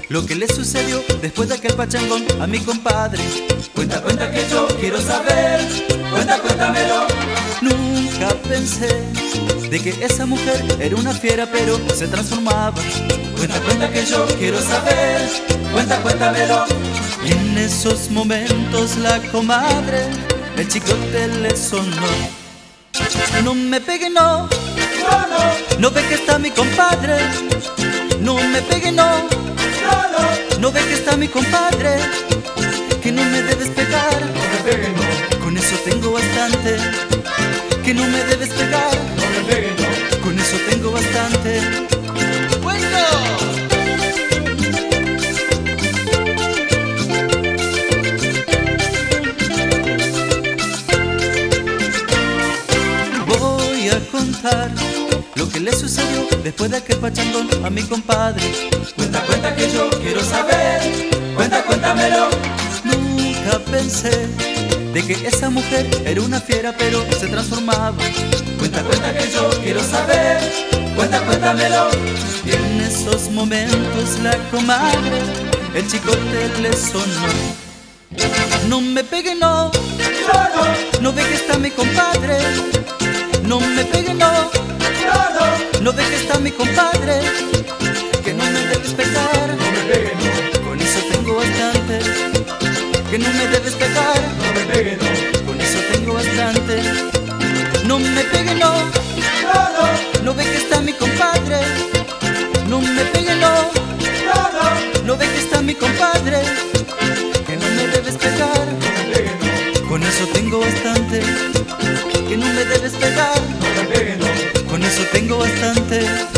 lo que le sucedió después de aquel pachangón a mi compadre. Cuenta, cuenta que yo quiero saber, cuenta, cuéntamelo. Nunca pensé de que esa mujer era una fiera, pero se transformaba. Cuenta, cuenta que yo quiero saber, cuenta, cuéntamelo. En esos momentos la comadre, el chicote le sonó. No me pegue, no, no ve que está mi compadre. No me pegue, no, no ve que está mi compadre. Que no me debes pegar, No me pegue, no, con eso tengo bastante. Que no me debes pegar, no me pegue, no. con eso tengo bastante. ¡Bueno! Voy a contar lo que le sucedió después de aquel pachangón a mi compadre. Cuenta, cuenta que yo quiero saber, cuenta, cuéntamelo. Nunca pensé de que esa mujer era una fiera, pero se transformaba. Cuenta, cuenta que yo quiero saber, cuenta, cuéntamelo. Y en esos momentos la comadre, el chicote le sonó. No me pegue, no, no ve que está mi compadre. No me pegue, no, no ve que está mi compadre. Que no me debes pegar, No me pegue, no, con eso tengo bastante. Que no me debes pegar, no me pegue, no. con eso tengo bastante. No me pegue, no, no ve que está mi compadre. No me pegue, no, no ve que está mi compadre. Que no me debes pegar, No me pegue, no, con eso tengo bastante. Que no me debes pegar, no me pegue, no. con eso tengo bastante.